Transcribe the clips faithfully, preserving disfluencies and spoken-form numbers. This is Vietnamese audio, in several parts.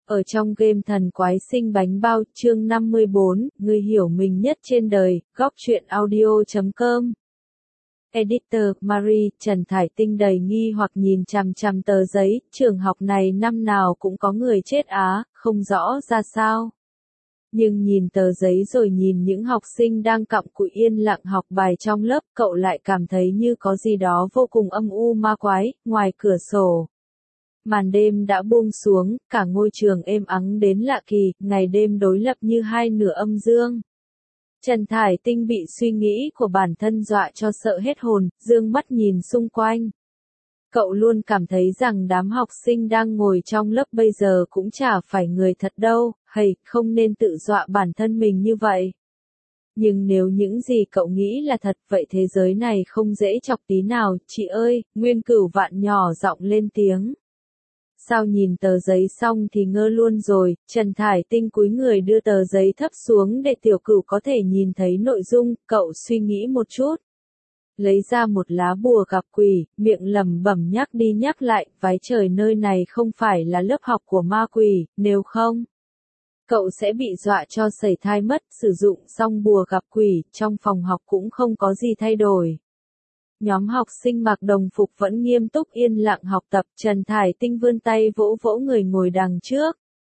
Ở trong game Thần Quái Sinh Bánh Bao, chương năm mươi bốn, người hiểu mình nhất trên đời, góc truyện audio chấm com. Editor, Marie, Trần Thải Tinh đầy nghi hoặc nhìn chằm chằm tờ giấy, trường học này năm nào cũng có người chết á, không rõ ra sao. Nhưng nhìn tờ giấy rồi nhìn những học sinh đang cặm cụi yên lặng học bài trong lớp, cậu lại cảm thấy như có gì đó vô cùng âm u ma quái, ngoài cửa sổ. Màn đêm đã buông xuống, cả ngôi trường êm ắng đến lạ kỳ, ngày đêm đối lập như hai nửa âm dương. Trần Thải Tinh bị suy nghĩ của bản thân dọa cho sợ hết hồn, dương mắt nhìn xung quanh. Cậu luôn cảm thấy rằng đám học sinh đang ngồi trong lớp bây giờ cũng chả phải người thật đâu, hay, không nên tự dọa bản thân mình như vậy. Nhưng nếu những gì cậu nghĩ là thật, vậy thế giới này không dễ chọc tí nào, chị ơi, Nguyên Cửu Vạn nhỏ giọng lên tiếng. Sao nhìn tờ giấy xong thì ngơ luôn rồi, Trần Thải Tinh cúi người đưa tờ giấy thấp xuống để Tiểu Cửu có thể nhìn thấy nội dung, cậu suy nghĩ một chút. Lấy ra một lá bùa gặp quỷ, miệng lẩm bẩm nhắc đi nhắc lại, vái trời nơi này không phải là lớp học của ma quỷ, nếu không, cậu sẽ bị dọa cho sẩy thai mất. Sử dụng xong bùa gặp quỷ, trong phòng học cũng không có gì thay đổi. Nhóm học sinh mặc đồng phục vẫn nghiêm túc yên lặng học tập, Trần Thải Tinh vươn tay vỗ vỗ người ngồi đằng trước.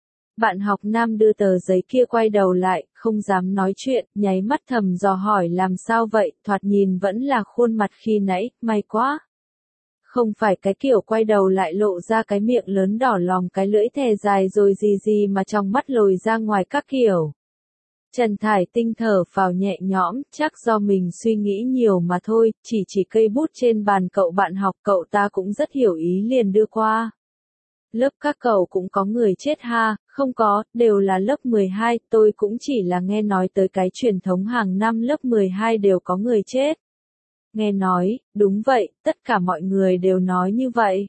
Bạn học nam đưa tờ giấy kia quay đầu lại, không dám nói chuyện, nháy mắt thầm dò hỏi làm sao vậy, thoạt nhìn vẫn là khuôn mặt khi nãy, may quá. Không phải cái kiểu quay đầu lại lộ ra cái miệng lớn đỏ lòm cái lưỡi thè dài rồi gì gì mà trong mắt lồi ra ngoài các kiểu. Trần Thải Tinh thở phào nhẹ nhõm, chắc do mình suy nghĩ nhiều mà thôi, chỉ chỉ cây bút trên bàn cậu bạn học cậu ta cũng rất hiểu ý liền đưa qua. Lớp các cậu cũng có người chết ha, không có, đều là lớp mười hai, tôi cũng chỉ là nghe nói tới cái truyền thống hàng năm lớp mười hai đều có người chết. Nghe nói, đúng vậy, tất cả mọi người đều nói như vậy.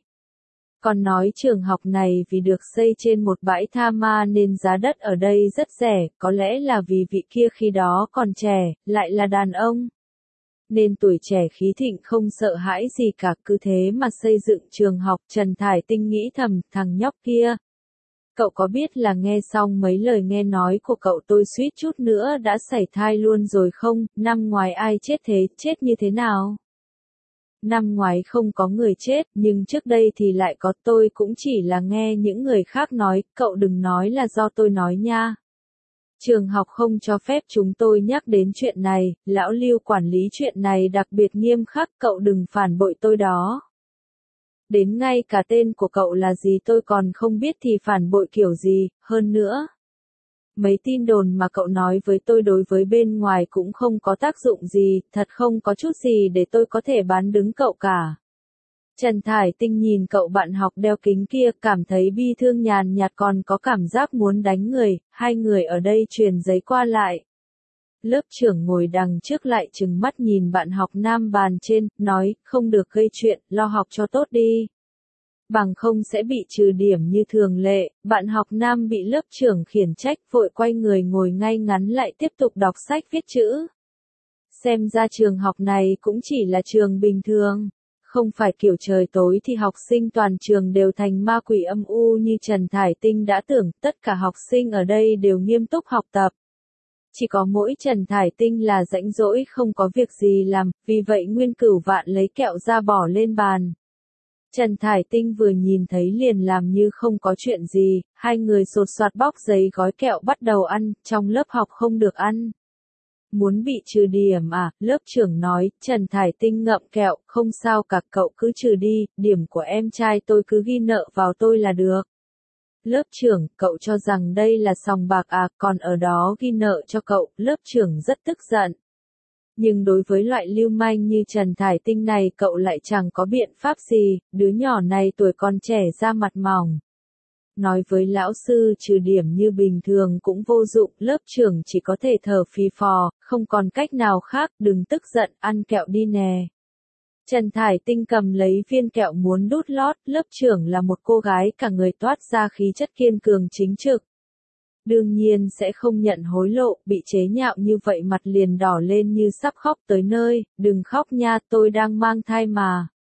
Còn nói trường học này vì được xây trên một bãi tha ma nên giá đất ở đây rất rẻ, có lẽ là vì vị kia khi đó còn trẻ, lại là đàn ông. Nên tuổi trẻ khí thịnh không sợ hãi gì cả, cứ thế mà xây dựng trường học. Trần Thải Tinh nghĩ thầm, thằng nhóc kia. Cậu có biết là nghe xong mấy lời nghe nói của cậu tôi suýt chút nữa đã sảy thai luôn rồi không, năm ngoái ai chết thế, chết như thế nào? Năm ngoái không có người chết, nhưng trước đây thì lại có, tôi cũng chỉ là nghe những người khác nói, cậu đừng nói là do tôi nói nha. Trường học không cho phép chúng tôi nhắc đến chuyện này, lão Lưu quản lý chuyện này đặc biệt nghiêm khắc, cậu đừng phản bội tôi đó. Đến ngay cả tên của cậu là gì tôi còn không biết thì phản bội kiểu gì, hơn nữa. Mấy tin đồn mà cậu nói với tôi đối với bên ngoài cũng không có tác dụng gì, thật không có chút gì để tôi có thể bán đứng cậu cả. Trần Thải Tinh nhìn cậu bạn học đeo kính kia, cảm thấy bi thương nhàn nhạt còn có cảm giác muốn đánh người, hai người ở đây truyền giấy qua lại. Lớp trưởng ngồi đằng trước lại trừng mắt nhìn bạn học nam bàn trên, nói, không được gây chuyện, lo học cho tốt đi. Bằng không sẽ bị trừ điểm như thường lệ. Bạn học nam bị lớp trưởng khiển trách, vội quay người ngồi ngay ngắn lại tiếp tục đọc sách viết chữ. Xem ra trường học này cũng chỉ là trường bình thường. Không phải kiểu trời tối thì học sinh toàn trường đều thành ma quỷ âm u như Trần Thải Tinh đã tưởng, tất cả học sinh ở đây đều nghiêm túc học tập. Chỉ có mỗi Trần Thải Tinh là rãnh rỗi không có việc gì làm, vì vậy Nguyên Cửu Vạn lấy kẹo ra bỏ lên bàn. Trần Thải Tinh vừa nhìn thấy liền làm như không có chuyện gì, hai người sột soạt bóc giấy gói kẹo bắt đầu ăn, trong lớp học không được ăn. Muốn bị trừ điểm à, lớp trưởng nói, Trần Thải Tinh ngậm kẹo, không sao cả cậu cứ trừ đi, điểm của em trai tôi cứ ghi nợ vào tôi là được. Lớp trưởng, cậu cho rằng đây là sòng bạc à, còn ở đó ghi nợ cho cậu, lớp trưởng rất tức giận. Nhưng đối với loại lưu manh như Trần Thải Tinh này cậu lại chẳng có biện pháp gì, đứa nhỏ này tuổi còn trẻ ra mặt mỏng. Nói với lão sư trừ điểm như bình thường cũng vô dụng, lớp trưởng chỉ có thể thở phì phò, không còn cách nào khác, đừng tức giận, ăn kẹo đi nè. Trần Thải Tinh cầm lấy viên kẹo muốn đút lót, lớp trưởng là một cô gái cả người toát ra khí chất kiên cường chính trực. Đương nhiên sẽ không nhận hối lộ, bị chế nhạo như vậy mặt liền đỏ lên như sắp khóc tới nơi, đừng khóc nha, tôi đang mang thai mà.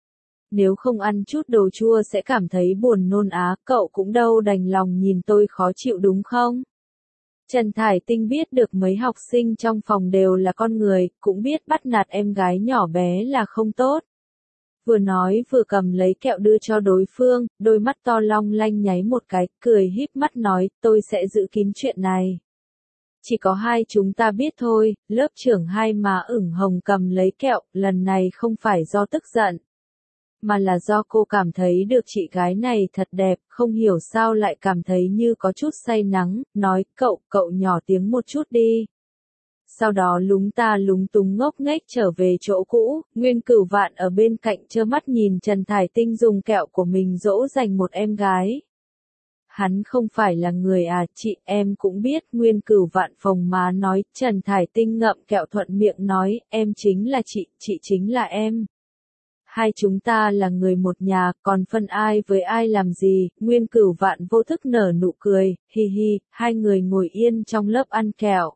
Nếu không ăn chút đồ chua sẽ cảm thấy buồn nôn á, cậu cũng đâu đành lòng nhìn tôi khó chịu đúng không? Trần Thải Tinh biết được mấy học sinh trong phòng đều là con người, cũng biết bắt nạt em gái nhỏ bé là không tốt. Vừa nói vừa cầm lấy kẹo đưa cho đối phương, đôi mắt to long lanh nháy một cái, cười híp mắt nói, tôi sẽ giữ kín chuyện này. Chỉ có hai chúng ta biết thôi, lớp trưởng hai má ửng hồng cầm lấy kẹo, lần này không phải do tức giận. Mà là do cô cảm thấy được chị gái này thật đẹp, không hiểu sao lại cảm thấy như có chút say nắng, nói, cậu, cậu nhỏ tiếng một chút đi. Sau đó lúng ta lúng túng ngốc nghếch trở về chỗ cũ, Nguyên Cửu Vạn ở bên cạnh trơ mắt nhìn Trần Thải Tinh dùng kẹo của mình dỗ dành một em gái. Hắn không phải là người à, chị em cũng biết. Nguyên Cửu Vạn phồng má nói, Trần Thải Tinh ngậm kẹo thuận miệng nói, em chính là chị, chị chính là em. Hai chúng ta là người một nhà, còn phân ai với ai làm gì? Nguyên Cửu Vạn vô thức nở nụ cười, hi hi, hai người ngồi yên trong lớp ăn kẹo.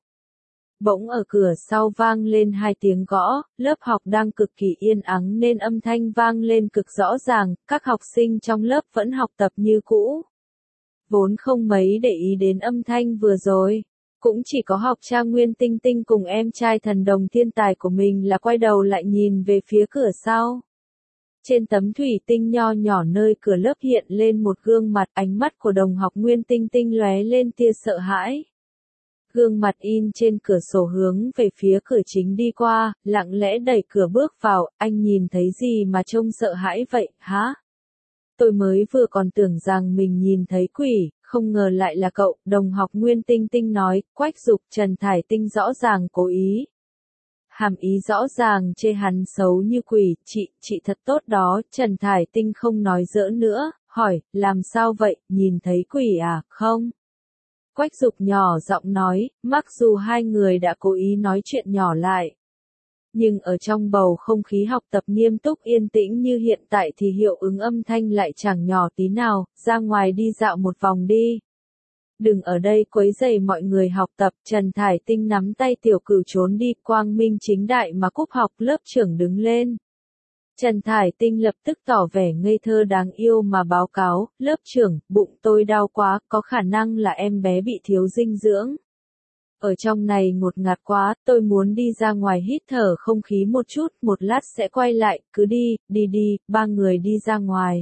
Bỗng ở cửa sau vang lên hai tiếng gõ, lớp học đang cực kỳ yên ắng nên âm thanh vang lên cực rõ ràng, các học sinh trong lớp vẫn học tập như cũ. Vốn không mấy để ý đến âm thanh vừa rồi, cũng chỉ có học cha Nguyên Tinh Tinh cùng em trai thần đồng thiên tài của mình là quay đầu lại nhìn về phía cửa sau. Trên tấm thủy tinh nho nhỏ nơi cửa lớp hiện lên một gương mặt, ánh mắt của đồng học Nguyên Tinh Tinh lóe lên tia sợ hãi. Gương mặt in trên cửa sổ hướng về phía cửa chính đi qua, lặng lẽ đẩy cửa bước vào, anh nhìn thấy gì mà trông sợ hãi vậy, hả? Tôi mới vừa còn tưởng rằng mình nhìn thấy quỷ, không ngờ lại là cậu, đồng học Nguyên Tinh Tinh nói, Quách Dục. Trần Thải Tinh rõ ràng cố ý. Hàm ý rõ ràng chê hắn xấu như quỷ, chị, chị thật tốt đó. Trần Thải Tinh không nói giỡn nữa, hỏi, làm sao vậy, nhìn thấy quỷ à, không? Quách Dục nhỏ giọng nói, mặc dù hai người đã cố ý nói chuyện nhỏ lại. Nhưng ở trong bầu không khí học tập nghiêm túc yên tĩnh như hiện tại thì hiệu ứng âm thanh lại chẳng nhỏ tí nào, ra ngoài đi dạo một vòng đi. Đừng ở đây quấy rầy mọi người học tập. Trần Thải Tinh nắm tay Tiểu Cửu trốn đi, quang minh chính đại mà cúp học. Lớp trưởng đứng lên. Trần Thải Tinh lập tức tỏ vẻ ngây thơ đáng yêu mà báo cáo, lớp trưởng, bụng tôi đau quá, có khả năng là em bé bị thiếu dinh dưỡng. Ở trong này ngột ngạt quá, tôi muốn đi ra ngoài hít thở không khí một chút, một lát sẽ quay lại, cứ đi, đi đi. Ba người đi ra ngoài.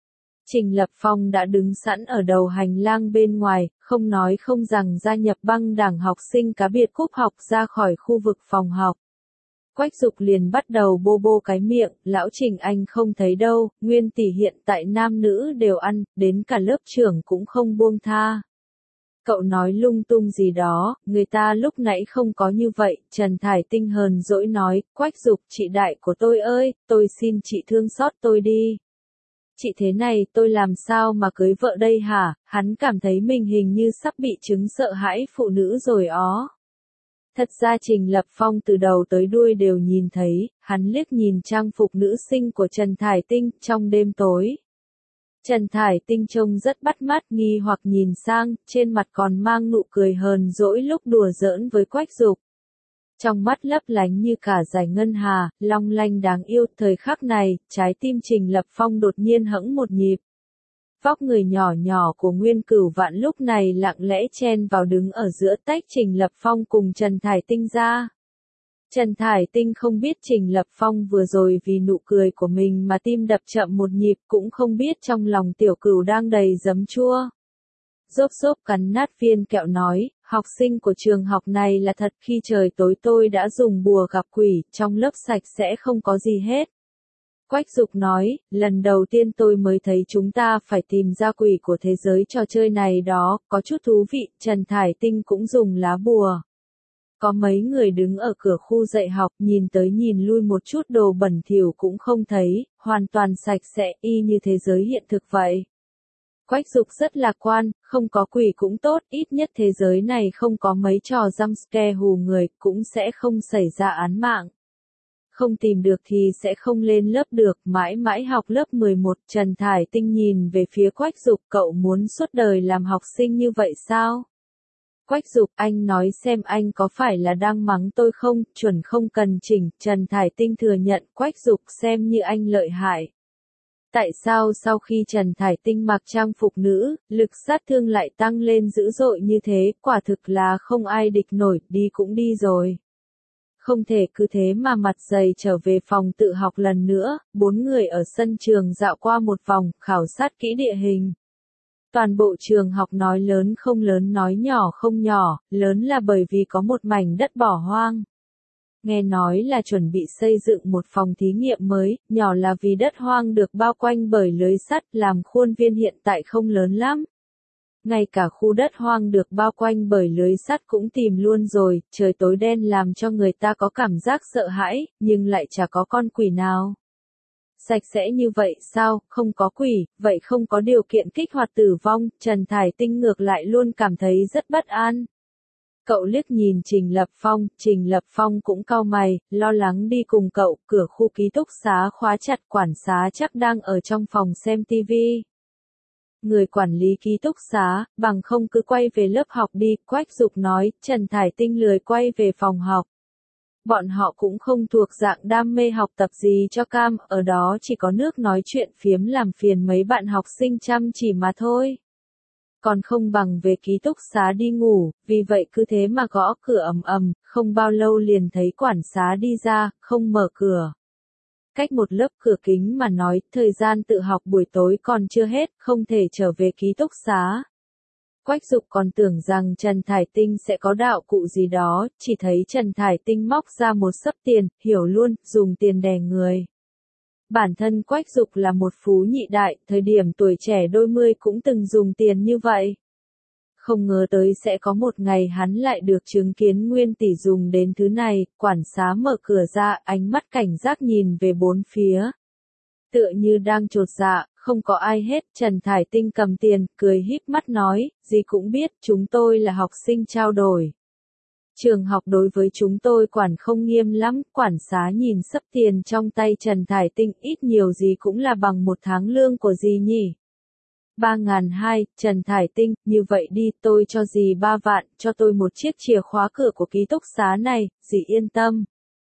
Trình Lập Phong đã đứng sẵn ở đầu hành lang bên ngoài, không nói không rằng gia nhập băng đảng học sinh cá biệt cúp học ra khỏi khu vực phòng học. Quách Dục liền bắt đầu bô bô cái miệng, lão Trình anh không thấy đâu, Nguyên tỷ hiện tại nam nữ đều ăn, đến cả lớp trưởng cũng không buông tha. Cậu nói lung tung gì đó, người ta lúc nãy không có như vậy. Trần Thải Tinh hờn dỗi nói, Quách Dục, chị đại của tôi ơi, tôi xin chị thương xót tôi đi. Chị thế này tôi làm sao mà cưới vợ đây hả? Hắn cảm thấy mình hình như sắp bị chứng sợ hãi phụ nữ rồi ó. Thật ra Trình Lập Phong từ đầu tới đuôi đều nhìn thấy, hắn liếc nhìn trang phục nữ sinh của Trần Thải Tinh trong đêm tối. Trần Thải Tinh trông rất bắt mắt, nghi hoặc nhìn sang, trên mặt còn mang nụ cười hờn dỗi lúc đùa giỡn với Quách Dục. Trong mắt lấp lánh như cả dải ngân hà, long lanh đáng yêu. Thời khắc này, trái tim Trình Lập Phong đột nhiên hẫng một nhịp. Vóc người nhỏ nhỏ của Nguyên Cửu Vạn lúc này lặng lẽ chen vào đứng ở giữa, tách Trình Lập Phong cùng Trần Thải Tinh ra. Trần Thải Tinh không biết Trình Lập Phong vừa rồi vì nụ cười của mình mà tim đập chậm một nhịp, cũng không biết trong lòng Tiểu Cửu đang đầy giấm chua. Rốp rốp cắn nát viên kẹo nói, học sinh của trường học này là thật, khi trời tối tôi đã dùng bùa gặp quỷ, trong lớp sạch sẽ không có gì hết. Quách Dục nói, lần đầu tiên tôi mới thấy chúng ta phải tìm ra quỷ của thế giới trò chơi này đó, có chút thú vị. Trần Thải Tinh cũng dùng lá bùa. Có mấy người đứng ở cửa khu dạy học, nhìn tới nhìn lui một chút đồ bẩn thỉu cũng không thấy, hoàn toàn sạch sẽ, y như thế giới hiện thực vậy. Quách Dục rất lạc quan, không có quỷ cũng tốt, ít nhất thế giới này không có mấy trò jumpscare hù người, cũng sẽ không xảy ra án mạng. Không tìm được thì sẽ không lên lớp được, mãi mãi học lớp mười một. Trần Thải Tinh nhìn về phía Quách Dục, cậu muốn suốt đời làm học sinh như vậy sao? Quách Dục, anh nói xem anh có phải là đang mắng tôi không, chuẩn không cần chỉnh. Trần Thải Tinh thừa nhận, Quách Dục xem như anh lợi hại. Tại sao sau khi Trần Thải Tinh mặc trang phục nữ, lực sát thương lại tăng lên dữ dội như thế, quả thực là không ai địch nổi, đi cũng đi rồi. Không thể cứ thế mà mặt dày trở về phòng tự học lần nữa, bốn người ở sân trường dạo qua một vòng, khảo sát kỹ địa hình. Toàn bộ trường học nói lớn không lớn nói nhỏ không nhỏ, lớn là bởi vì có một mảnh đất bỏ hoang. Nghe nói là chuẩn bị xây dựng một phòng thí nghiệm mới, nhỏ là vì đất hoang được bao quanh bởi lưới sắt làm khuôn viên hiện tại không lớn lắm. Ngay cả khu đất hoang được bao quanh bởi lưới sắt cũng tìm luôn rồi, trời tối đen làm cho người ta có cảm giác sợ hãi, nhưng lại chả có con quỷ nào. Sạch sẽ như vậy sao, không có quỷ, vậy không có điều kiện kích hoạt tử vong, Trần Thải Tinh ngược lại luôn cảm thấy rất bất an. Cậu liếc nhìn Trình Lập Phong, Trình Lập Phong cũng cau mày, lo lắng đi cùng cậu, cửa khu ký túc xá khóa chặt, quản xá chắc đang ở trong phòng xem tivi. Người quản lý ký túc xá, bằng không cứ quay về lớp học đi, Quách Dục nói, Trần Thải Tinh lười quay về phòng học. Bọn họ cũng không thuộc dạng đam mê học tập gì cho cam, ở đó chỉ có nước nói chuyện phiếm làm phiền mấy bạn học sinh chăm chỉ mà thôi. Còn không bằng về ký túc xá đi ngủ, vì vậy cứ thế mà gõ cửa ầm ầm, không bao lâu liền thấy quản xá đi ra, không mở cửa. Cách một lớp cửa kính mà nói, thời gian tự học buổi tối còn chưa hết, không thể trở về ký túc xá. Quách Dục còn tưởng rằng Trần Thải Tinh sẽ có đạo cụ gì đó, chỉ thấy Trần Thải Tinh móc ra một xấp tiền, hiểu luôn, dùng tiền đè người. Bản thân Quách Dục là một phú nhị đại, thời điểm tuổi trẻ đôi mươi cũng từng dùng tiền như vậy. Không ngờ tới sẽ có một ngày hắn lại được chứng kiến Nguyên tỷ dùng đến thứ này, quản xá mở cửa ra, ánh mắt cảnh giác nhìn về bốn phía. Tựa như đang chột dạ, không có ai hết, Trần Thải Tinh cầm tiền, cười híp mắt nói, dì cũng biết, chúng tôi là học sinh trao đổi. Trường học đối với chúng tôi quản không nghiêm lắm, quản xá nhìn xấp tiền trong tay Trần Thải Tinh, ít nhiều gì cũng là bằng một tháng lương của dì nhỉ. Ba ngàn hai, Trần Thải Tinh, như vậy đi, tôi cho dì ba vạn, cho tôi một chiếc chìa khóa cửa của ký túc xá này, dì yên tâm.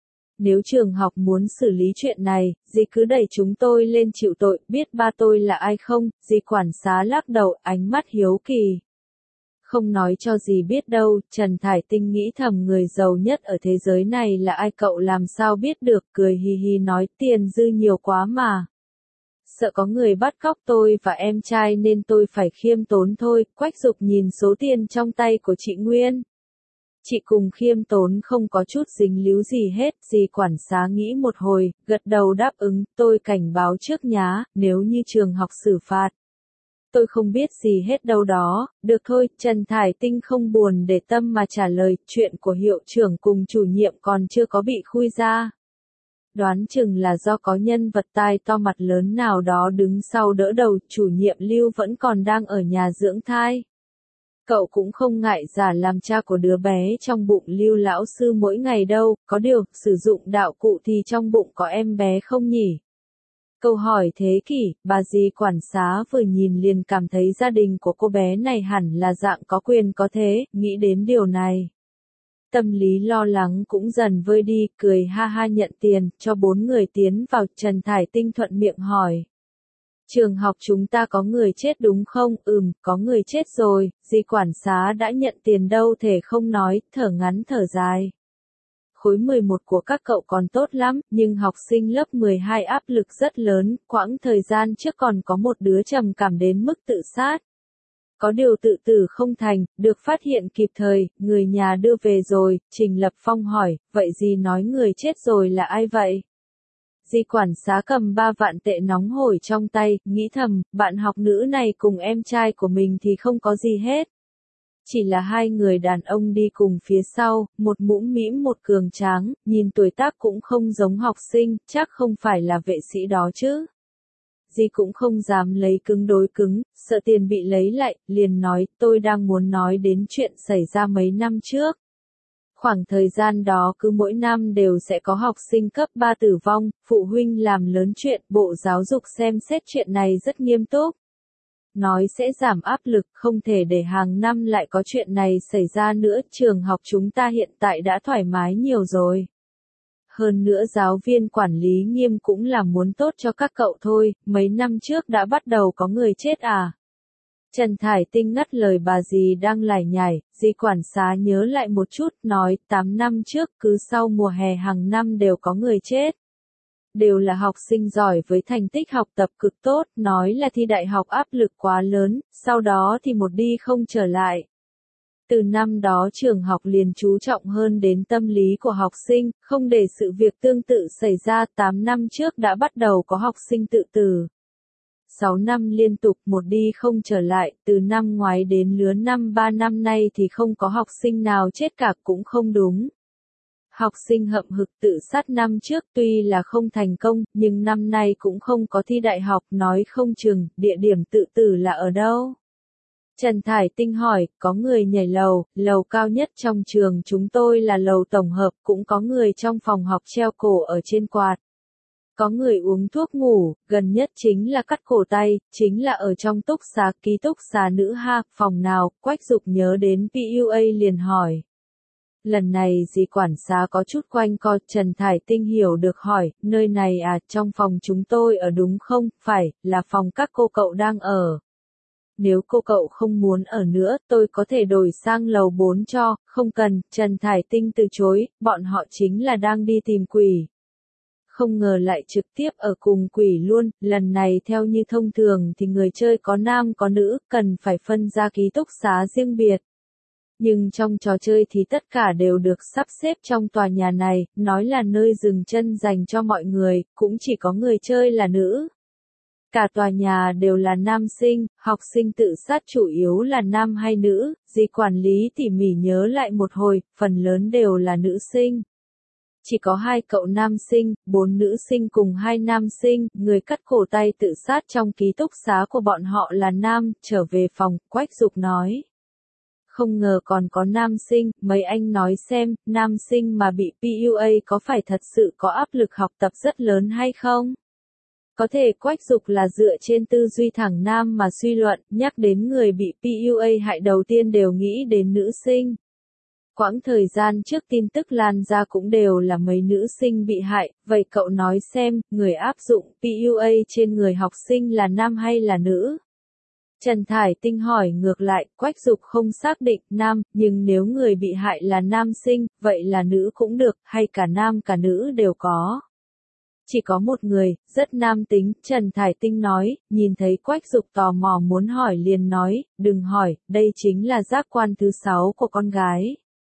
Nếu trường học muốn xử lý chuyện này, dì cứ đẩy chúng tôi lên chịu tội, biết ba tôi là ai không, dì quản xá lắc đầu, ánh mắt hiếu kỳ. Không nói cho dì biết đâu, Trần Thải Tinh nghĩ thầm người giàu nhất ở thế giới này là ai, cậu làm sao biết được, cười hì hì nói tiền dư nhiều quá mà. Sợ có người bắt cóc tôi và em trai nên tôi phải khiêm tốn thôi, Quách Dục nhìn số tiền trong tay của chị Nguyên. Chị cùng khiêm tốn không có chút dính líu gì hết, dì quản xá nghĩ một hồi, gật đầu đáp ứng, tôi cảnh báo trước nhá, nếu như trường học xử phạt. Tôi không biết gì hết đâu đó, được thôi, Trần Thải Tinh không buồn để tâm mà trả lời, chuyện của hiệu trưởng cùng chủ nhiệm còn chưa có bị khui ra. Đoán chừng là do có nhân vật tai to mặt lớn nào đó đứng sau đỡ đầu, chủ nhiệm Lưu vẫn còn đang ở nhà dưỡng thai. Cậu cũng không ngại giả làm cha của đứa bé trong bụng Lưu lão sư mỗi ngày đâu, có điều, sử dụng đạo cụ thì trong bụng có em bé không nhỉ? Câu hỏi thế kỷ, bà dì quản xá vừa nhìn liền cảm thấy gia đình của cô bé này hẳn là dạng có quyền có thế, nghĩ đến điều này. Tâm lý lo lắng cũng dần vơi đi, cười ha ha nhận tiền, cho bốn người tiến vào, Trần Thải Tinh thuận miệng hỏi. Trường học chúng ta có người chết đúng không? Ừm, có người chết rồi, dì quản xá đã nhận tiền đâu thể không nói, thở ngắn thở dài. Khối mười một của các cậu còn tốt lắm, nhưng học sinh lớp mười hai áp lực rất lớn, quãng thời gian trước còn có một đứa trầm cảm đến mức tự sát. Có điều tự tử không thành, được phát hiện kịp thời, người nhà đưa về rồi, Trình Lập Phong hỏi, vậy dì nói người chết rồi là ai vậy? Dì quản xá cầm ba vạn tệ nóng hổi trong tay, nghĩ thầm, bạn học nữ này cùng em trai của mình thì không có gì hết. Chỉ là hai người đàn ông đi cùng phía sau, một mũm mĩm một cường tráng, nhìn tuổi tác cũng không giống học sinh, chắc không phải là vệ sĩ đó chứ. Dì cũng không dám lấy cứng đối cứng, sợ tiền bị lấy lại, liền nói, tôi đang muốn nói đến chuyện xảy ra mấy năm trước. Khoảng thời gian đó cứ mỗi năm đều sẽ có học sinh cấp ba tử vong, phụ huynh làm lớn chuyện, Bộ Giáo dục xem xét chuyện này rất nghiêm túc. Nói sẽ giảm áp lực, không thể để hàng năm lại có chuyện này xảy ra nữa, trường học chúng ta hiện tại đã thoải mái nhiều rồi. hơn nữa giáo viên quản lý nghiêm cũng là muốn tốt cho các cậu thôi, mấy năm trước đã bắt đầu có người chết à? Trần Thải Tinh ngắt lời bà dì đang lải nhải, dì quản xá nhớ lại một chút, nói, tám năm trước cứ sau mùa hè hàng năm đều có người chết. Đều là học sinh giỏi với thành tích học tập cực tốt, nói là thi đại học áp lực quá lớn, sau đó thì một đi không trở lại. Từ năm đó trường học liền chú trọng hơn đến tâm lý của học sinh, không để sự việc tương tự xảy ra. Tám năm trước đã bắt đầu có học sinh tự tử. Sáu năm liên tục một đi không trở lại, từ năm ngoái đến lứa năm ba năm nay thì không có học sinh nào chết cả, cũng không đúng. Học sinh hậm hực tự sát năm trước tuy là không thành công, nhưng năm nay cũng không có thi đại học, nói không chừng, địa điểm tự tử là ở đâu? Trần Thải Tinh hỏi, có người nhảy lầu, lầu cao nhất trong trường chúng tôi là lầu tổng hợp, cũng có người trong phòng học treo cổ ở trên quạt. Có người uống thuốc ngủ, gần nhất chính là cắt cổ tay, chính là ở trong túc xá, ký túc xá nữ ha, phòng nào? Quách Dục nhớ đến pê u a liền hỏi. Lần này dì quản xá có chút quanh co, Trần Thải Tinh hiểu được hỏi, nơi này à, trong phòng chúng tôi ở đúng không? Phải, là phòng các cô cậu đang ở. Nếu cô cậu không muốn ở nữa, tôi có thể đổi sang lầu bốn cho, không cần. Trần Thải Tinh từ chối, bọn họ chính là đang đi tìm quỷ. Không ngờ lại trực tiếp ở cùng quỷ luôn, lần này theo như thông thường thì người chơi có nam có nữ, cần phải phân ra ký túc xá riêng biệt. Nhưng trong trò chơi thì tất cả đều được sắp xếp trong tòa nhà này, nói là nơi dừng chân dành cho mọi người, cũng chỉ có người chơi là nữ. Cả tòa nhà đều là nam sinh, học sinh tự sát chủ yếu là nam hay nữ, dì quản lý tỉ mỉ nhớ lại một hồi, phần lớn đều là nữ sinh. Chỉ có hai cậu nam sinh, bốn nữ sinh cùng hai nam sinh, người cắt cổ tay tự sát trong ký túc xá của bọn họ là nam, trở về phòng, Quách Dục nói. Không ngờ còn có nam sinh, mấy anh nói xem, nam sinh mà bị pê u a có phải thật sự có áp lực học tập rất lớn hay không? Có thể Quách Dục là dựa trên tư duy thẳng nam mà suy luận, nhắc đến người bị pê u a hại đầu tiên đều nghĩ đến nữ sinh. Quãng thời gian trước tin tức lan ra cũng đều là mấy nữ sinh bị hại, vậy cậu nói xem, người áp dụng pê u a trên người học sinh là nam hay là nữ? Trần Thải Tinh hỏi ngược lại, Quách Dục không xác định nam, nhưng nếu người bị hại là nam sinh, vậy là nữ cũng được, hay cả nam cả nữ đều có. Chỉ có một người, rất nam tính, Trần Thải Tinh nói, nhìn thấy Quách Dục tò mò muốn hỏi liền nói, đừng hỏi, đây chính là giác quan thứ sáu của con gái.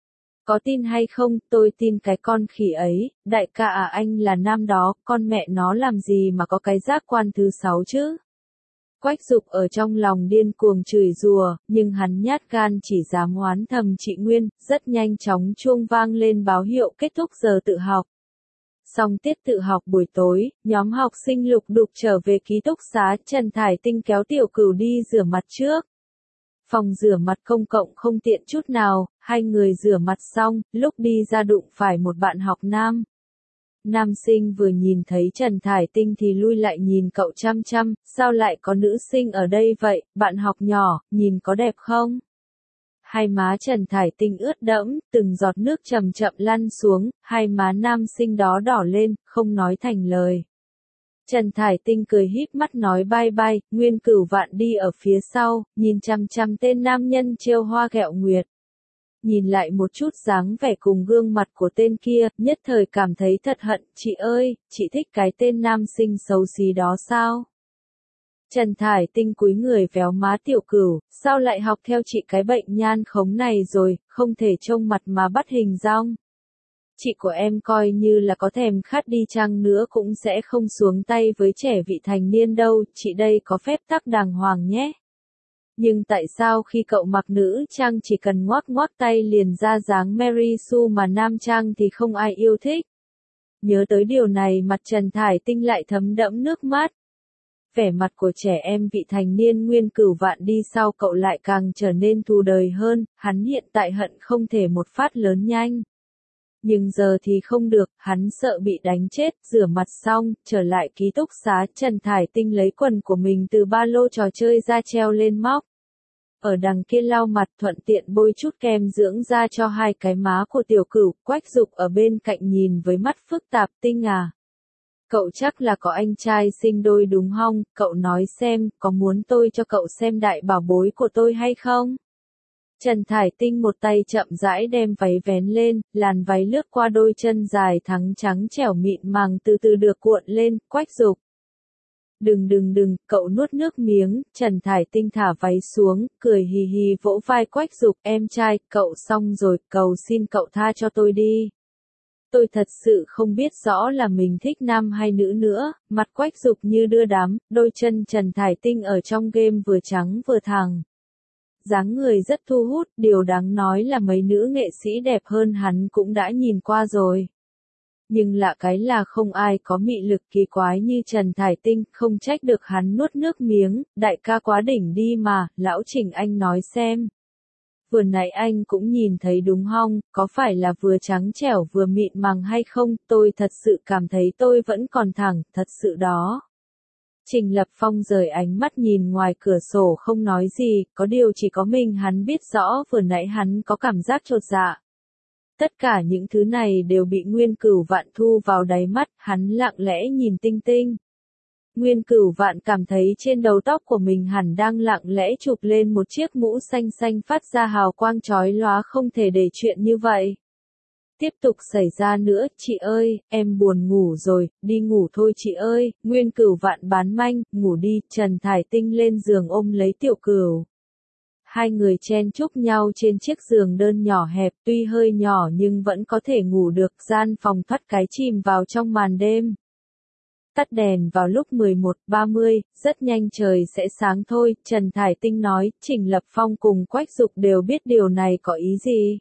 Có tin hay không, tôi tin cái con khỉ ấy, đại ca à, anh là nam đó, con mẹ nó làm gì mà có cái giác quan thứ sáu chứ? Quách Dục ở trong lòng điên cuồng chửi rủa, nhưng hắn nhát gan chỉ dám oán thầm chị Nguyên, rất nhanh chóng chuông vang lên báo hiệu kết thúc giờ tự học. Xong tiết tự học buổi tối, nhóm học sinh lục đục trở về ký túc xá, Trần Thải Tinh kéo Tiểu Cửu đi rửa mặt trước. Phòng rửa mặt công cộng không tiện chút nào, hai người rửa mặt xong, lúc đi ra đụng phải một bạn học nam. Nam sinh vừa nhìn thấy Trần Thải Tinh thì lui lại nhìn cậu chăm chăm, sao lại có nữ sinh ở đây vậy, bạn học nhỏ, nhìn có đẹp không? Hai má Trần Thải Tinh ướt đẫm, từng giọt nước chậm chậm lăn xuống, hai má nam sinh đó đỏ lên, không nói thành lời. Trần Thải Tinh cười híp mắt nói bye bye, Nguyên Cửu Vạn đi ở phía sau, nhìn chăm chăm tên nam nhân trêu hoa ghẹo nguyệt. Nhìn lại một chút dáng vẻ cùng gương mặt của tên kia, nhất thời cảm thấy thật hận, chị ơi, chị thích cái tên nam sinh xấu xí đó sao? Trần Thải Tinh cúi người véo má Tiểu Cửu, sao lại học theo chị cái bệnh nhan khống này rồi, không thể trông mặt mà bắt hình dong. Chị của em coi như là có thèm khát đi chăng nữa cũng sẽ không xuống tay với trẻ vị thành niên đâu, chị đây có phép tắc đàng hoàng nhé. Nhưng tại sao khi cậu mặc nữ trang chỉ cần ngoác ngoác tay liền ra dáng Mary Sue mà nam trang thì không ai yêu thích? Nhớ tới điều này mặt Trần Thải Tinh lại thấm đẫm nước mắt. Vẻ mặt của trẻ em vị thành niên Nguyên Cửu Vạn đi sau cậu lại càng trở nên thù đời hơn, hắn hiện tại hận không thể một phát lớn nhanh. Nhưng giờ thì không được, hắn sợ bị đánh chết, rửa mặt xong, trở lại ký túc xá, Trần Thải Tinh lấy quần của mình từ ba lô trò chơi ra treo lên móc. ở đằng kia lau mặt thuận tiện bôi chút kem dưỡng da cho hai cái má của tiểu cửu, Quách Dục ở bên cạnh nhìn với mắt phức tạp. Tinh à? Cậu chắc là có anh trai sinh đôi đúng không? Cậu nói xem, có muốn tôi cho cậu xem đại bảo bối của tôi hay không? Trần Thải Tinh một tay chậm rãi đem váy vén lên, làn váy lướt qua đôi chân dài thắng trắng trẻo mịn màng từ từ được cuộn lên. Quách Dục, đừng đừng đừng, cậu nuốt nước miếng. Trần Thải Tinh thả váy xuống, cười hì hì vỗ vai Quách Dục, em trai, cậu xong rồi, cầu xin cậu tha cho tôi đi. Tôi thật sự không biết rõ là mình thích nam hay nữ nữa. Mặt Quách Dục như đưa đám, đôi chân Trần Thải Tinh ở trong game vừa trắng vừa thẳng. Dáng người rất thu hút, điều đáng nói là mấy nữ nghệ sĩ đẹp hơn hắn cũng đã nhìn qua rồi. Nhưng lạ cái là không ai có mị lực kỳ quái như Trần Thải Tinh, không trách được hắn nuốt nước miếng. Đại ca quá đỉnh đi mà, lão Trình anh nói xem. Vừa nãy anh cũng nhìn thấy đúng không, có phải là vừa trắng trẻo vừa mịn màng hay không? Tôi thật sự cảm thấy tôi vẫn còn thẳng, thật sự đó. Trình Lập Phong rời ánh mắt nhìn ngoài cửa sổ không nói gì, có điều chỉ có mình hắn biết rõ vừa nãy hắn có cảm giác chột dạ. Tất cả những thứ này đều bị Nguyên Cửu Vạn thu vào đáy mắt, hắn lặng lẽ nhìn Tinh Tinh. Nguyên Cửu Vạn cảm thấy trên đầu tóc của mình hẳn đang lặng lẽ chụp lên một chiếc mũ xanh xanh phát ra hào quang chói lóa, không thể để chuyện như vậy tiếp tục xảy ra nữa. Chị ơi, em buồn ngủ rồi, đi ngủ thôi chị ơi. Nguyên Cửu Vạn bán manh, ngủ đi. Trần Thải Tinh lên giường ôm lấy Tiểu Cửu. Hai người chen chúc nhau trên chiếc giường đơn nhỏ hẹp, tuy hơi nhỏ nhưng vẫn có thể ngủ được. Gian phòng thoát cái chìm vào trong màn đêm. Tắt đèn vào lúc mười một ba mươi, rất nhanh trời sẽ sáng thôi. Trần Thải Tinh nói. Trình Lập Phong cùng Quách Dục đều biết điều này có ý gì.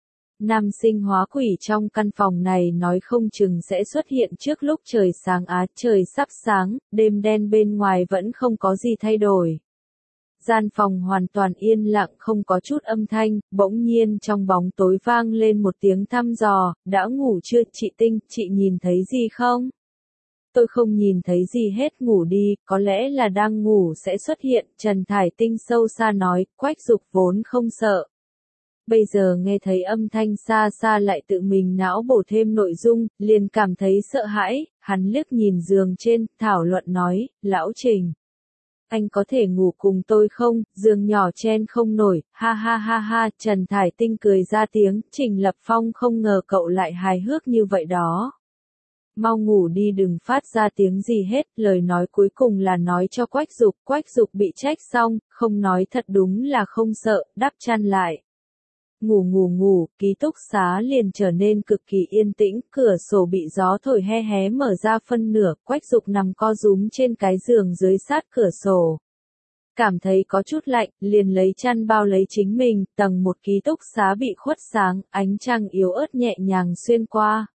Nam sinh hóa quỷ trong căn phòng này nói không chừng sẽ xuất hiện trước lúc trời sáng á. Trời sắp sáng, đêm đen bên ngoài vẫn không có gì thay đổi. Gian phòng hoàn toàn yên lặng, không có chút âm thanh. Bỗng nhiên trong bóng tối vang lên một tiếng thăm dò. Đã ngủ chưa chị Tinh, chị nhìn thấy gì không? Tôi không nhìn thấy gì hết, ngủ đi, có lẽ là đang ngủ sẽ xuất hiện. Trần Thải Tinh sâu xa nói. Quách Dục vốn không sợ. Bây giờ nghe thấy âm thanh xa xa lại tự mình não bổ thêm nội dung, liền cảm thấy sợ hãi. Hắn liếc nhìn giường trên, thảo luận nói. Lão Trình, anh có thể ngủ cùng tôi không? Giường nhỏ chen không nổi. Ha ha ha ha. Trần Thải Tinh cười ra tiếng. Trình Lập Phong không ngờ cậu lại hài hước như vậy đó. Mau ngủ đi, đừng phát ra tiếng gì hết. Lời nói cuối cùng là nói cho Quách Dục. Quách Dục bị trách xong, không nói thật đúng là không sợ, đắp chăn lại. Ngủ ngủ ngủ, ký túc xá liền trở nên cực kỳ yên tĩnh, cửa sổ bị gió thổi he hé mở ra phân nửa. Quách Dục nằm co rúm trên cái giường dưới sát cửa sổ. Cảm thấy có chút lạnh, liền lấy chăn bao lấy chính mình. Tầng một ký túc xá bị khuất sáng, ánh trăng yếu ớt nhẹ nhàng xuyên qua.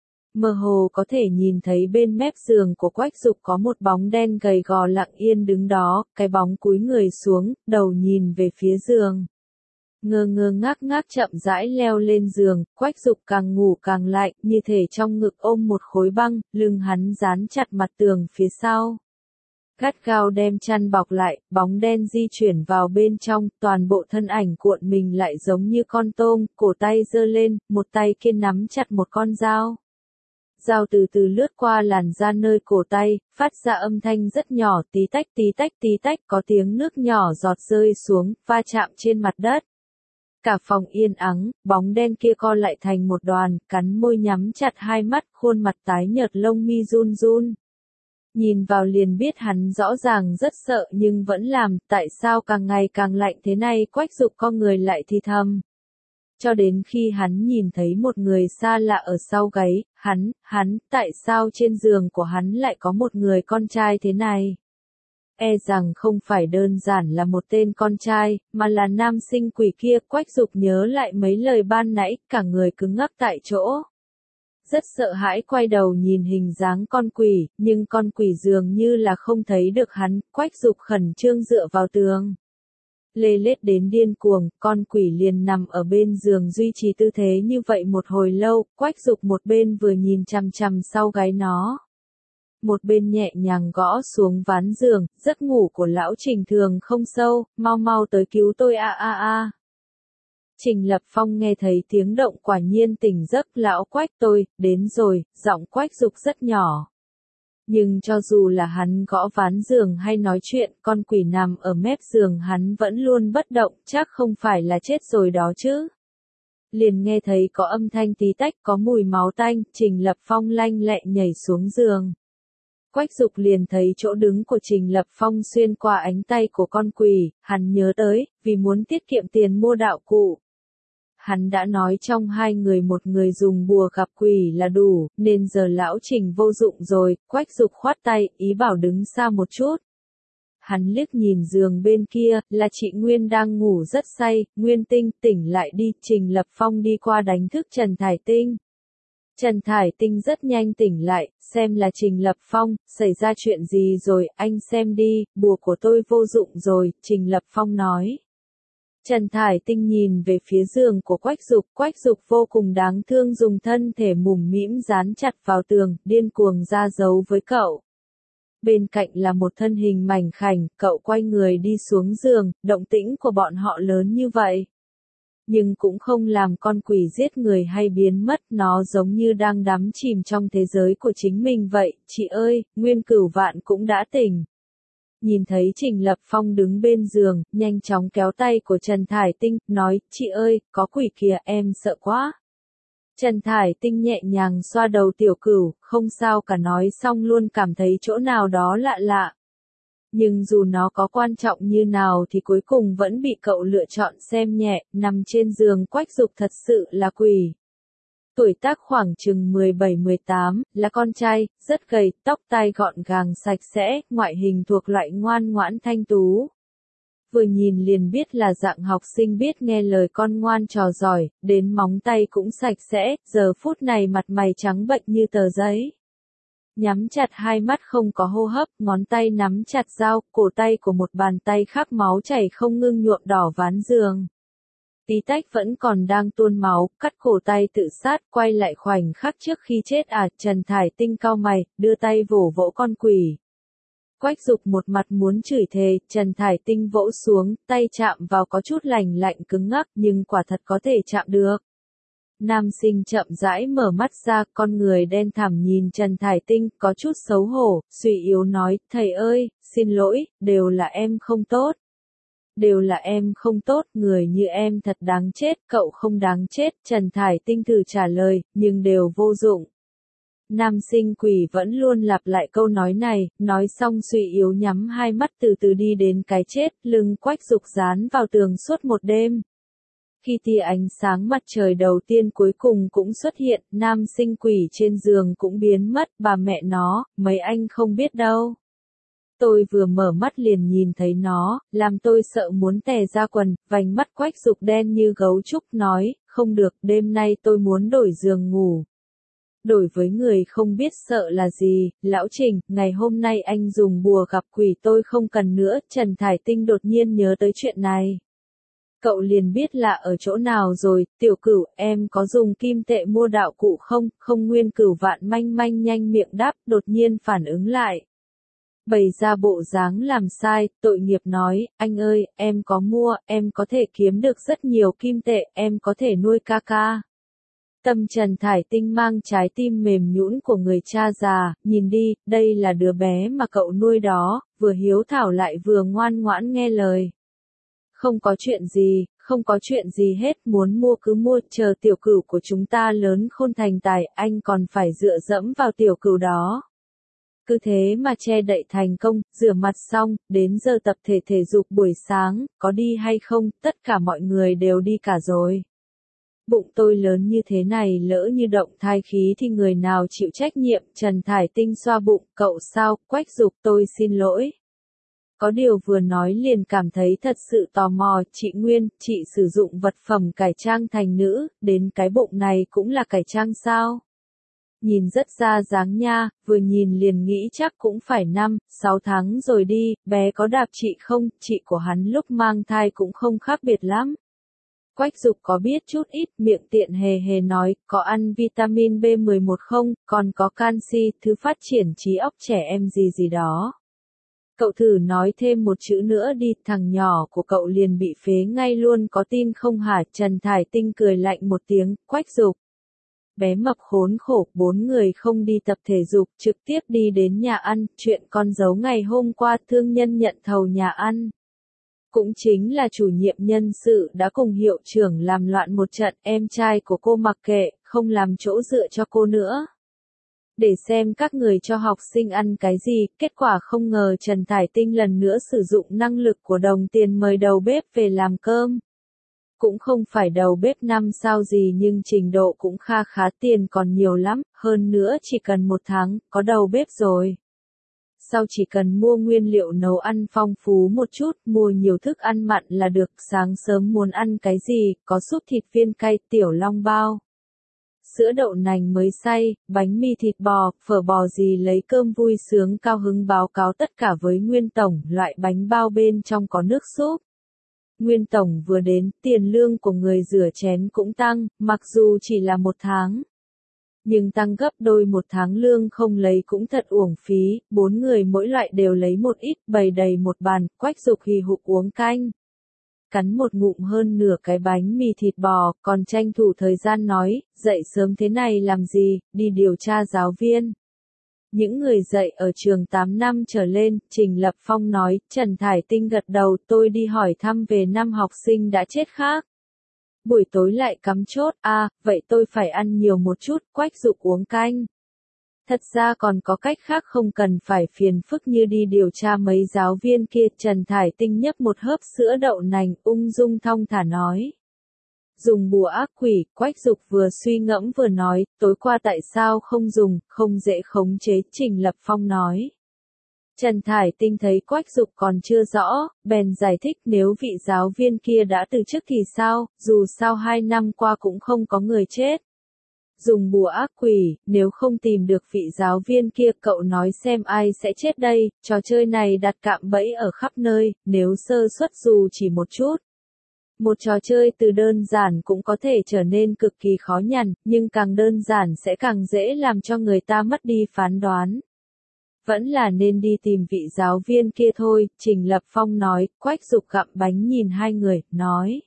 Mơ hồ có thể nhìn thấy bên mép giường của Quách Dục có một bóng đen gầy gò lặng yên đứng đó. Cái bóng cúi người xuống, đầu nhìn về phía giường. Ngơ ngơ ngác ngác chậm rãi leo lên giường. Quách Dục càng ngủ càng lạnh, như thể trong ngực ôm một khối băng. Lưng hắn dán chặt mặt tường phía sau. Gắt gao đem chăn bọc lại, bóng đen di chuyển vào bên trong. Toàn bộ thân ảnh cuộn mình lại giống như con tôm. Cổ tay giơ lên, một tay kia nắm chặt một con dao. Dao từ từ lướt qua làn da nơi cổ tay, phát ra âm thanh rất nhỏ, tí tách tí tách tí tách, có tiếng nước nhỏ giọt rơi xuống, va chạm trên mặt đất. Cả phòng yên ắng, bóng đen kia co lại thành một đoàn, cắn môi nhắm chặt hai mắt, khuôn mặt tái nhợt, lông mi run run. Nhìn vào liền biết hắn rõ ràng rất sợ nhưng vẫn làm. Tại sao càng ngày càng lạnh thế này? Quách Dục con người lại thì thầm. Cho đến khi hắn nhìn thấy một người xa lạ ở sau gáy. Hắn, hắn, tại sao trên giường của hắn lại có một người con trai thế này? E rằng không phải đơn giản là một tên con trai, mà là nam sinh quỷ kia. Quách Dục nhớ lại mấy lời ban nãy, cả người cứng ngắc tại chỗ. Rất sợ hãi quay đầu nhìn hình dáng con quỷ, nhưng con quỷ dường như là không thấy được hắn. Quách Dục khẩn trương dựa vào tường. Lê lết đến điên cuồng, con quỷ liền nằm ở bên giường duy trì tư thế như vậy một hồi lâu. Quách Dục một bên vừa nhìn chằm chằm sau gáy nó. một bên nhẹ nhàng gõ xuống ván giường, giấc ngủ của lão Trình thường không sâu, mau mau tới cứu tôi a a a. Trình Lập Phong nghe thấy tiếng động quả nhiên tỉnh giấc, lão Quách tôi, đến rồi, giọng Quách Dục rất nhỏ. Nhưng cho dù là hắn gõ ván giường hay nói chuyện, con quỷ nằm ở mép giường hắn vẫn luôn bất động, chắc không phải là chết rồi đó chứ. Liền nghe thấy có âm thanh tí tách, có mùi máu tanh, Trình Lập Phong lanh lẹ nhảy xuống giường. Quách Dục liền thấy chỗ đứng của Trình Lập Phong xuyên qua ánh tay của con quỷ, hắn nhớ tới, vì muốn tiết kiệm tiền mua đạo cụ. Hắn đã nói trong hai người một người dùng bùa gặp quỷ là đủ, nên giờ lão Trình vô dụng rồi, Quách Dục khoát tay, ý bảo đứng xa một chút. Hắn liếc nhìn giường bên kia, là chị Nguyên đang ngủ rất say, Nguyên Tinh, tỉnh lại đi, Trình Lập Phong đi qua đánh thức Trần Thải Tinh. Trần Thải Tinh rất nhanh tỉnh lại, xem là Trình Lập Phong, xảy ra chuyện gì rồi, anh xem đi, bùa của tôi vô dụng rồi, Trình Lập Phong nói. Trần Thải Tinh nhìn về phía giường của Quách Dục, Quách Dục vô cùng đáng thương dùng thân thể mủm mĩm dán chặt vào tường, điên cuồng ra dấu với cậu. Bên cạnh là một thân hình mảnh khảnh, cậu quay người đi xuống giường, động tĩnh của bọn họ lớn như vậy. Nhưng cũng không làm con quỷ giết người hay biến mất, nó giống như đang đắm chìm trong thế giới của chính mình vậy. Chị ơi, Nguyên Cửu Vạn cũng đã tỉnh. Nhìn thấy Trình Lập Phong đứng bên giường, nhanh chóng kéo tay của Trần Thải Tinh, nói, chị ơi, có quỷ kìa, em sợ quá. Trần Thải Tinh nhẹ nhàng xoa đầu Tiểu Cửu, không sao cả, nói xong luôn cảm thấy chỗ nào đó lạ lạ. Nhưng dù nó có quan trọng như nào thì cuối cùng vẫn bị cậu lựa chọn xem nhẹ, nằm trên giường Quách Dục thật sự là quỷ. Tuổi tác khoảng chừng mười bảy mười tám, là con trai, rất gầy, tóc tai gọn gàng sạch sẽ, ngoại hình thuộc loại ngoan ngoãn thanh tú. Vừa nhìn liền biết là dạng học sinh biết nghe lời, con ngoan trò giỏi, đến móng tay cũng sạch sẽ, giờ phút này mặt mày trắng bệch như tờ giấy. Nhắm chặt hai mắt không có hô hấp, ngón tay nắm chặt dao, cổ tay của một bàn tay khác máu chảy không ngưng nhuộm đỏ ván giường. Tí tách vẫn còn đang tuôn máu, cắt cổ tay tự sát, quay lại khoảnh khắc trước khi chết à, Trần Thải Tinh cau mày, đưa tay vỗ vỗ con quỷ. Quách Dục một mặt muốn chửi thề, Trần Thải Tinh vỗ xuống, tay chạm vào có chút lành lạnh cứng ngắc, nhưng quả thật có thể chạm được. Nam sinh chậm rãi mở mắt ra, con người đen thẳm nhìn Trần Thải Tinh, có chút xấu hổ, suy yếu nói, thầy ơi, xin lỗi, đều là em không tốt. Đều là em không tốt, người như em thật đáng chết, cậu không đáng chết, Trần Thải Tinh thử trả lời, nhưng đều vô dụng. Nam sinh quỷ vẫn luôn lặp lại câu nói này, nói xong suy yếu nhắm hai mắt từ từ đi đến cái chết, lưng Quách Dục dán vào tường suốt một đêm. Khi tia ánh sáng mặt trời đầu tiên cuối cùng cũng xuất hiện, nam sinh quỷ trên giường cũng biến mất, bà mẹ nó, mấy anh không biết đâu. Tôi vừa mở mắt liền nhìn thấy nó, làm tôi sợ muốn tè ra quần, vành mắt Quách Dục đen như gấu trúc nói, không được, đêm nay tôi muốn đổi giường ngủ. Đổi với người không biết sợ là gì, lão Trình, ngày hôm nay anh dùng bùa gặp quỷ tôi không cần nữa, Trần Thải Tinh đột nhiên nhớ tới chuyện này. Cậu liền biết là ở chỗ nào rồi, Tiểu Cửu, em có dùng kim tệ mua đạo cụ không, không Nguyên Cửu Vạn manh manh nhanh miệng đáp, đột nhiên phản ứng lại. Bày ra bộ dáng làm sai, tội nghiệp nói, anh ơi, em có mua, em có thể kiếm được rất nhiều kim tệ, em có thể nuôi ca ca. Tâm Trần Thải Tinh mang trái tim mềm nhũn của người cha già, nhìn đi, đây là đứa bé mà cậu nuôi đó, vừa hiếu thảo lại vừa ngoan ngoãn nghe lời. Không có chuyện gì, không có chuyện gì hết, muốn mua cứ mua, chờ Tiểu Cửu của chúng ta lớn khôn thành tài, anh còn phải dựa dẫm vào Tiểu Cửu đó. Cứ thế mà che đậy thành công, rửa mặt xong, đến giờ tập thể thể dục buổi sáng, có đi hay không, tất cả mọi người đều đi cả rồi. Bụng tôi lớn như thế này lỡ như động thai khí thì người nào chịu trách nhiệm, Trần Thải Tinh xoa bụng, cậu sao, Quách Dục tôi xin lỗi. Có điều vừa nói liền cảm thấy thật sự tò mò, chị Nguyên, chị sử dụng vật phẩm cải trang thành nữ, đến cái bụng này cũng là cải trang sao? Nhìn rất ra dáng nha, vừa nhìn liền nghĩ chắc cũng phải năm, sáu tháng rồi đi, bé có đạp chị không, chị của hắn lúc mang thai cũng không khác biệt lắm. Quách Dục có biết chút ít, miệng tiện hề hề nói, có ăn vitamin B mười một không, còn có canxi, thứ phát triển trí óc trẻ em gì gì đó. Cậu thử nói thêm một chữ nữa đi, thằng nhỏ của cậu liền bị phế ngay luôn, có tin không hả? Trần Thải Tinh cười lạnh một tiếng, Quách Dục. Bé mập khốn khổ, bốn người không đi tập thể dục, trực tiếp đi đến nhà ăn, chuyện con dấu ngày hôm qua thương nhân nhận thầu nhà ăn. Cũng chính là chủ nhiệm nhân sự đã cùng hiệu trưởng làm loạn một trận, em trai của cô mặc kệ, không làm chỗ dựa cho cô nữa. Để xem các người cho học sinh ăn cái gì, kết quả không ngờ Trần Thải Tinh lần nữa sử dụng năng lực của đồng tiền mời đầu bếp về làm cơm. Cũng không phải đầu bếp năm sao gì nhưng trình độ cũng kha khá, tiền còn nhiều lắm, hơn nữa chỉ cần một tháng, có đầu bếp rồi. Sau chỉ cần mua nguyên liệu nấu ăn phong phú một chút, mua nhiều thức ăn mặn là được, sáng sớm muốn ăn cái gì, có súp thịt viên cay, tiểu long bao. Sữa đậu nành mới xay, bánh mì thịt bò, phở bò gì lấy cơm vui sướng cao hứng báo cáo tất cả với Nguyên Tổng, loại bánh bao bên trong có nước súp. Nguyên Tổng vừa đến, tiền lương của người rửa chén cũng tăng, mặc dù chỉ là một tháng. Nhưng tăng gấp đôi một tháng lương không lấy cũng thật uổng phí, bốn người mỗi loại đều lấy một ít, bày đầy một bàn, Quách Dục hì hục uống canh. Cắn một ngụm hơn nửa cái bánh mì thịt bò, còn tranh thủ thời gian nói, dậy sớm thế này làm gì, đi điều tra giáo viên. Những người dạy ở trường tám năm trở lên, Trình Lập Phong nói, Trần Thải Tinh gật đầu, tôi đi hỏi thăm về năm học sinh đã chết khác. Buổi tối lại cắm chốt, à, vậy tôi phải ăn nhiều một chút, Quách Dục uống canh. Thật ra còn có cách khác không cần phải phiền phức như đi điều tra mấy giáo viên kia, Trần Thải Tinh nhấp một hớp sữa đậu nành, ung dung thong thả nói. Dùng bùa ác quỷ, Quách Dục vừa suy ngẫm vừa nói, tối qua tại sao không dùng, không dễ khống chế, Trình Lập Phong nói. Trần Thải Tinh thấy Quách Dục còn chưa rõ, bèn giải thích nếu vị giáo viên kia đã từ chức thì sao, dù sao hai năm qua cũng không có người chết. Dùng bùa ác quỷ, nếu không tìm được vị giáo viên kia cậu nói xem ai sẽ chết đây, trò chơi này đặt cạm bẫy ở khắp nơi, nếu sơ suất dù chỉ một chút. Một trò chơi từ đơn giản cũng có thể trở nên cực kỳ khó nhằn, nhưng càng đơn giản sẽ càng dễ làm cho người ta mất đi phán đoán. Vẫn là nên đi tìm vị giáo viên kia thôi, Trình Lập Phong nói, Quách Dục gặm bánh nhìn hai người, nói.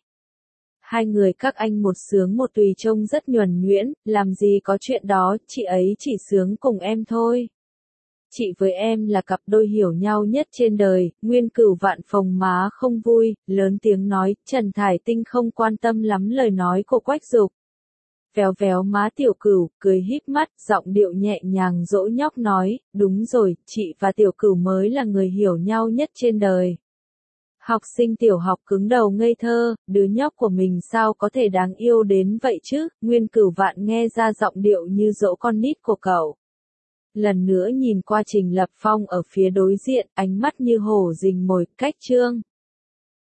Hai người các anh một sướng một tùy trông rất nhuần nhuyễn, làm gì có chuyện đó, chị ấy chỉ sướng cùng em thôi. Chị với em là cặp đôi hiểu nhau nhất trên đời, Nguyên Cửu vạn phồng má không vui, lớn tiếng nói, Trần Thải Tinh không quan tâm lắm lời nói của Quách Dục. Véo véo má Tiểu Cửu, cười híp mắt, giọng điệu nhẹ nhàng dỗ nhóc nói, đúng rồi, chị và Tiểu Cửu mới là người hiểu nhau nhất trên đời. Học sinh tiểu học cứng đầu ngây thơ, đứa nhóc của mình sao có thể đáng yêu đến vậy chứ, Nguyên Cửu vạn nghe ra giọng điệu như dỗ con nít của cậu. Lần nữa nhìn qua Trình Lập Phong ở phía đối diện, ánh mắt như hổ rình mồi, cách trương.